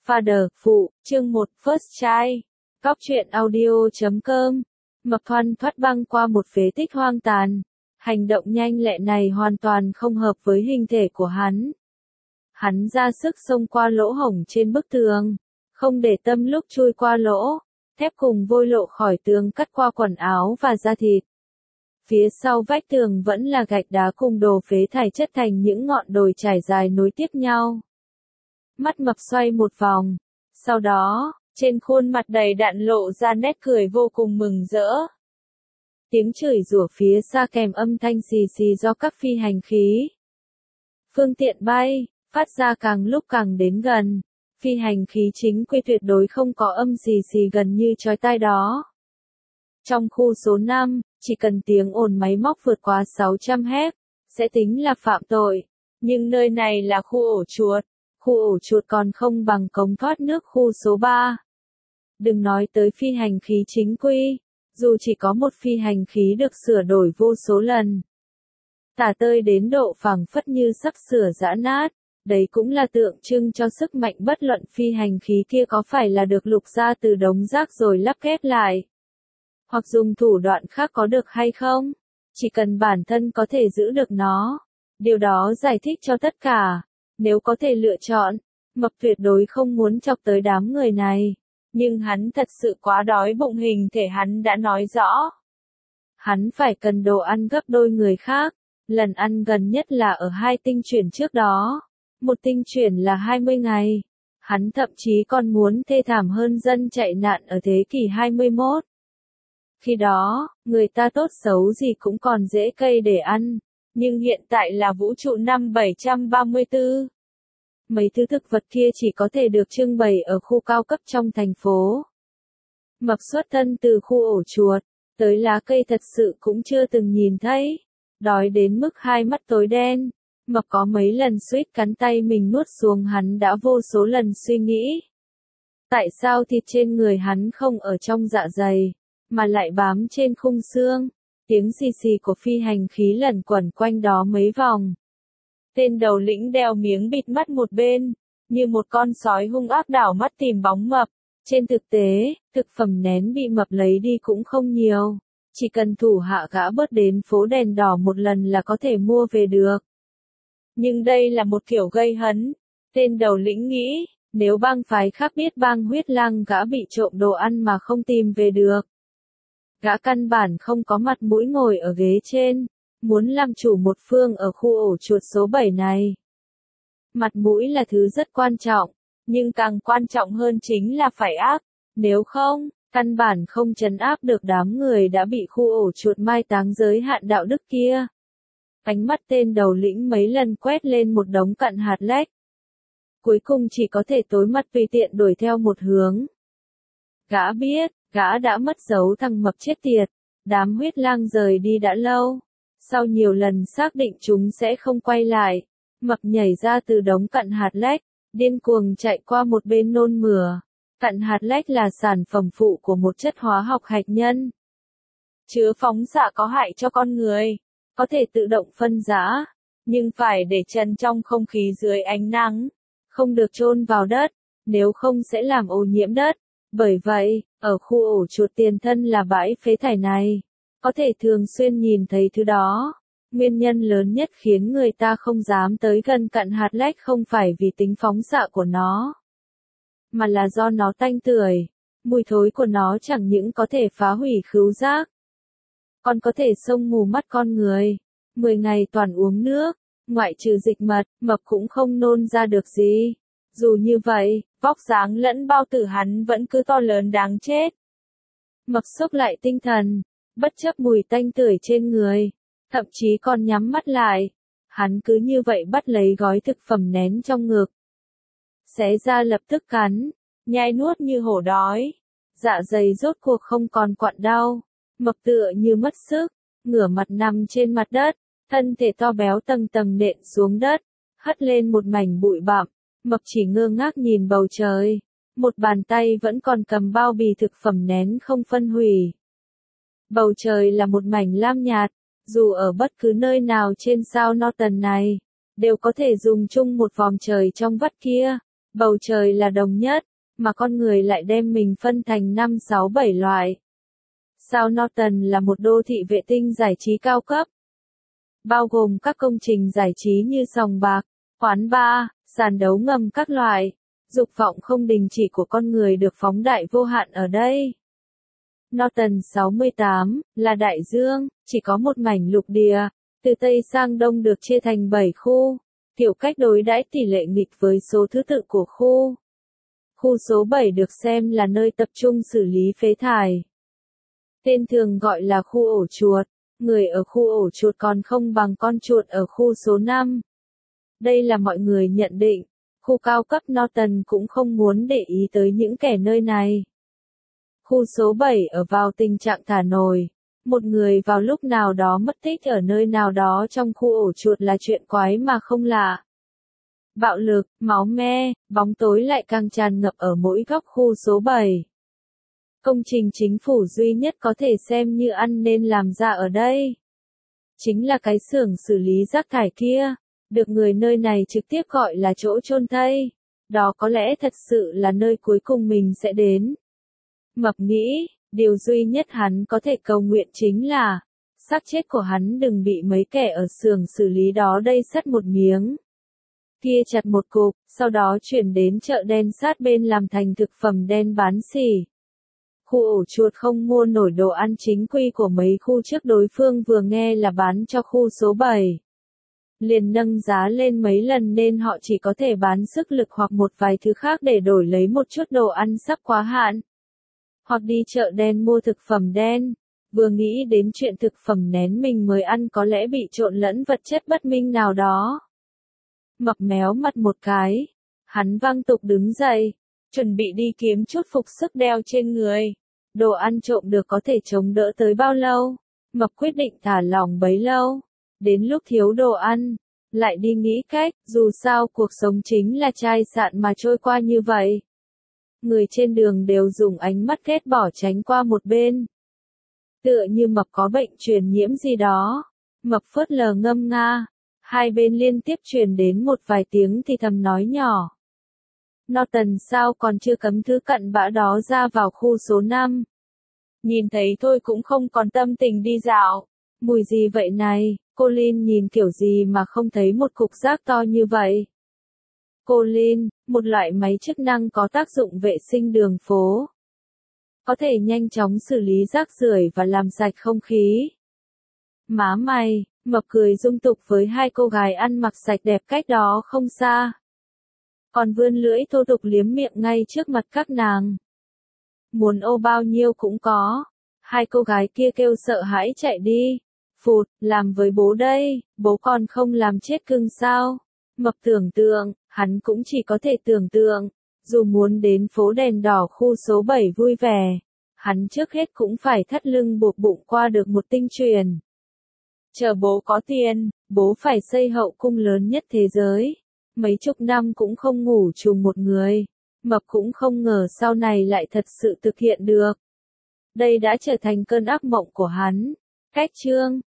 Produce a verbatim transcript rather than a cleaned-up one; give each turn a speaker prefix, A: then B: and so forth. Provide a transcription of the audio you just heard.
A: Father, phụ, chương một, First Child. Góc truyện audio chấm com. Mập thoăn thoắt băng qua một phế tích hoang tàn. Hành động nhanh lẹ này hoàn toàn không hợp với hình thể của hắn. Hắn ra sức xông qua lỗ hổng trên bức tường, không để tâm lúc chui qua lỗ, thép cùng vôi lộ khỏi tường cắt qua quần áo và da thịt. Phía sau vách tường vẫn là gạch đá cùng đồ phế thải chất thành những ngọn đồi trải dài nối tiếp nhau. Mắt mập xoay một vòng, sau đó, trên khuôn mặt đầy đặn lộ ra nét cười vô cùng mừng rỡ. Tiếng chửi rủa phía xa kèm âm thanh xì xì do các phi hành khí. Phương tiện bay, phát ra càng lúc càng đến gần. Phi hành khí chính quy tuyệt đối không có âm xì xì gần như chói tai đó. Trong khu số năm, chỉ cần tiếng ồn máy móc vượt quá sáu trăm héc, sẽ tính là phạm tội. Nhưng nơi này là khu ổ chuột. Khu ổ chuột còn không bằng cống thoát nước khu số ba. Đừng nói tới phi hành khí chính quy, dù chỉ có một phi hành khí được sửa đổi vô số lần. Tả tơi đến độ phẳng phất như sắp sửa giã nát, đấy cũng là tượng trưng cho sức mạnh bất luận phi hành khí kia có phải là được lục ra từ đống rác rồi lắp ghép lại. Hoặc dùng thủ đoạn khác có được hay không, chỉ cần bản thân có thể giữ được nó. Điều đó giải thích cho tất cả. Nếu có thể lựa chọn, mập tuyệt đối không muốn chọc tới đám người này. Nhưng hắn thật sự quá đói bụng, hình thể hắn đã nói rõ. Hắn phải cần đồ ăn gấp đôi người khác. Lần ăn gần nhất là ở hai tinh chuyển trước đó. Một tinh chuyển là hai mươi ngày. Hắn thậm chí còn muốn thê thảm hơn dân chạy nạn ở thế kỷ hai mươi mốt. Khi đó, người ta tốt xấu gì cũng còn dễ cây để ăn. Nhưng hiện tại là vũ trụ năm bảy trăm ba mươi tư. Mấy thứ thực vật kia chỉ có thể được trưng bày ở khu cao cấp trong thành phố. Mập xuất thân từ khu ổ chuột, tới lá cây thật sự cũng chưa từng nhìn thấy. Đói đến mức hai mắt tối đen, mập có mấy lần suýt cắn tay mình nuốt xuống. Hắn đã vô số lần suy nghĩ. Tại sao thịt trên người hắn không ở trong dạ dày, mà lại bám trên khung xương? Tiếng xì xì của phi hành khí lẩn quẩn quanh đó mấy vòng. Tên đầu lĩnh đeo miếng bịt mắt một bên, như một con sói hung ác đảo mắt tìm bóng mập. Trên thực tế, thực phẩm nén bị mập lấy đi cũng không nhiều. Chỉ cần thủ hạ gã bớt đến phố đèn đỏ một lần là có thể mua về được. Nhưng đây là một kiểu gây hấn. Tên đầu lĩnh nghĩ, nếu bang phái khác biết bang huyết lang gã bị trộm đồ ăn mà không tìm về được. Gã căn bản không có mặt mũi ngồi ở ghế trên, muốn làm chủ một phương ở khu ổ chuột số bảy này. Mặt mũi là thứ rất quan trọng, nhưng càng quan trọng hơn chính là phải ác, nếu không, căn bản không trấn áp được đám người đã bị khu ổ chuột mai táng giới hạn đạo đức kia. Ánh mắt tên đầu lĩnh mấy lần quét lên một đống cặn hạt lách. Cuối cùng chỉ có thể tối mặt tùy tiện đuổi theo một hướng. Gã biết, gã đã mất dấu thằng mập chết tiệt, đám huyết lang rời đi đã lâu. Sau nhiều lần xác định chúng sẽ không quay lại, mập nhảy ra từ đống cặn hạt lách, điên cuồng chạy qua một bên nôn mửa. Cặn hạt lách là sản phẩm phụ của một chất hóa học hạt nhân. Chứa phóng xạ có hại cho con người, có thể tự động phân rã, nhưng phải để chân trong không khí dưới ánh nắng, không được chôn vào đất, nếu không sẽ làm ô nhiễm đất. Bởi vậy, ở khu ổ chuột tiền thân là bãi phế thải này, có thể thường xuyên nhìn thấy thứ đó. Nguyên nhân lớn nhất khiến người ta không dám tới gần cặn hạt lách không phải vì tính phóng xạ của nó, mà là do nó tanh tưởi. Mùi thối của nó chẳng những có thể phá hủy khứu giác, còn có thể xông mù mắt con người. Mười ngày toàn uống nước, ngoại trừ dịch mật, mập cũng không nôn ra được gì. Dù như vậy, vóc dáng lẫn bao tử hắn vẫn cứ to lớn đáng chết. Mập xốc lại tinh thần, bất chấp mùi tanh tưởi trên người, thậm chí còn nhắm mắt lại. Hắn cứ như vậy bắt lấy gói thực phẩm nén trong ngực. Xé ra lập tức cắn, nhai nuốt như hổ đói. Dạ dày rốt cuộc không còn quặn đau. Mập tựa như mất sức, ngửa mặt nằm trên mặt đất, thân thể to béo tầng tầng nện xuống đất, hất lên một mảnh bụi bặm. Mập chỉ ngơ ngác nhìn bầu trời, một bàn tay vẫn còn cầm bao bì thực phẩm nén không phân hủy. Bầu trời là một mảnh lam nhạt, dù ở bất cứ nơi nào trên sao Norton này, đều có thể dùng chung một vòm trời trong vắt kia. Bầu trời là đồng nhất, mà con người lại đem mình phân thành năm sáu bảy loại. Sao Norton là một đô thị vệ tinh giải trí cao cấp, bao gồm các công trình giải trí như sòng bạc, quán bar, sàn đấu ngầm các loại. Dục vọng không đình chỉ của con người được phóng đại vô hạn ở đây. Norton sáu mươi tám là đại dương, chỉ có một mảnh lục địa, từ Tây sang Đông được chia thành bảy khu, kiểu cách đối đãi tỷ lệ nghịch với số thứ tự của khu. Khu số bảy được xem là nơi tập trung xử lý phế thải. Tên thường gọi là khu ổ chuột, người ở khu ổ chuột còn không bằng con chuột ở khu số năm. Đây là mọi người nhận định. Khu cao cấp Norton cũng không muốn để ý tới những kẻ nơi này. Khu số bảy ở vào tình trạng thả nổi. Một người vào lúc nào đó mất tích ở nơi nào đó trong khu ổ chuột là chuyện quái mà không lạ. Bạo lực, máu me, bóng tối lại càng tràn ngập ở mỗi góc khu số bảy. Công trình chính phủ duy nhất có thể xem như ăn nên làm ra ở đây chính là cái xưởng xử lý rác thải kia. Được người nơi này trực tiếp gọi là chỗ chôn thây. Đó có lẽ thật sự là nơi cuối cùng mình sẽ đến. Mập nghĩ, điều duy nhất hắn có thể cầu nguyện chính là xác chết của hắn đừng bị mấy kẻ ở xưởng xử lý đó đây sắt một miếng kia chặt một cục, sau đó chuyển đến chợ đen sát bên làm thành thực phẩm đen bán xỉ. Khu ổ chuột không mua nổi đồ ăn chính quy của mấy khu trước đối phương vừa nghe là bán cho khu số bảy. Liền nâng giá lên mấy lần nên họ chỉ có thể bán sức lực hoặc một vài thứ khác để đổi lấy một chút đồ ăn sắp quá hạn. Hoặc đi chợ đen mua thực phẩm đen. Vừa nghĩ đến chuyện thực phẩm nén mình mới ăn có lẽ bị trộn lẫn vật chất bất minh nào đó. Mập méo mặt một cái. Hắn văng tục đứng dậy, chuẩn bị đi kiếm chút phục sức đeo trên người. Đồ ăn trộm được có thể chống đỡ tới bao lâu? Mập quyết định thả lỏng bấy lâu. Đến lúc thiếu đồ ăn, lại đi nghĩ cách, dù sao cuộc sống chính là chai sạn mà trôi qua như vậy. Người trên đường đều dùng ánh mắt ghét bỏ tránh qua một bên. Tựa như mập có bệnh truyền nhiễm gì đó. Mập phớt lờ ngâm nga. Hai bên liên tiếp truyền đến một vài tiếng thì thầm nói nhỏ. Norton sao còn chưa cấm thứ cặn bã đó ra vào khu số năm. Nhìn thấy thôi cũng không còn tâm tình đi dạo. Mùi gì vậy này? Colin nhìn kiểu gì mà không thấy một cục rác to như vậy. Colin, một loại máy chức năng có tác dụng vệ sinh đường phố. Có thể nhanh chóng xử lý rác rưởi và làm sạch không khí. Má mày, mập cười dung tục với hai cô gái ăn mặc sạch đẹp cách đó không xa. Còn vươn lưỡi thô tục liếm miệng ngay trước mặt các nàng. Muốn ô bao nhiêu cũng có. Hai cô gái kia kêu sợ hãi chạy đi. Phụt, làm với bố đây, bố còn không làm chết cưng sao? Mập tưởng tượng, hắn cũng chỉ có thể tưởng tượng, dù muốn đến phố đèn đỏ khu số bảy vui vẻ, hắn trước hết cũng phải thắt lưng buộc bụng qua được một tinh truyền. Chờ bố có tiền, bố phải xây hậu cung lớn nhất thế giới. Mấy chục năm cũng không ngủ chung một người. Mập cũng không ngờ sau này lại thật sự thực hiện được. Đây đã trở thành cơn ác mộng của hắn. Cách chương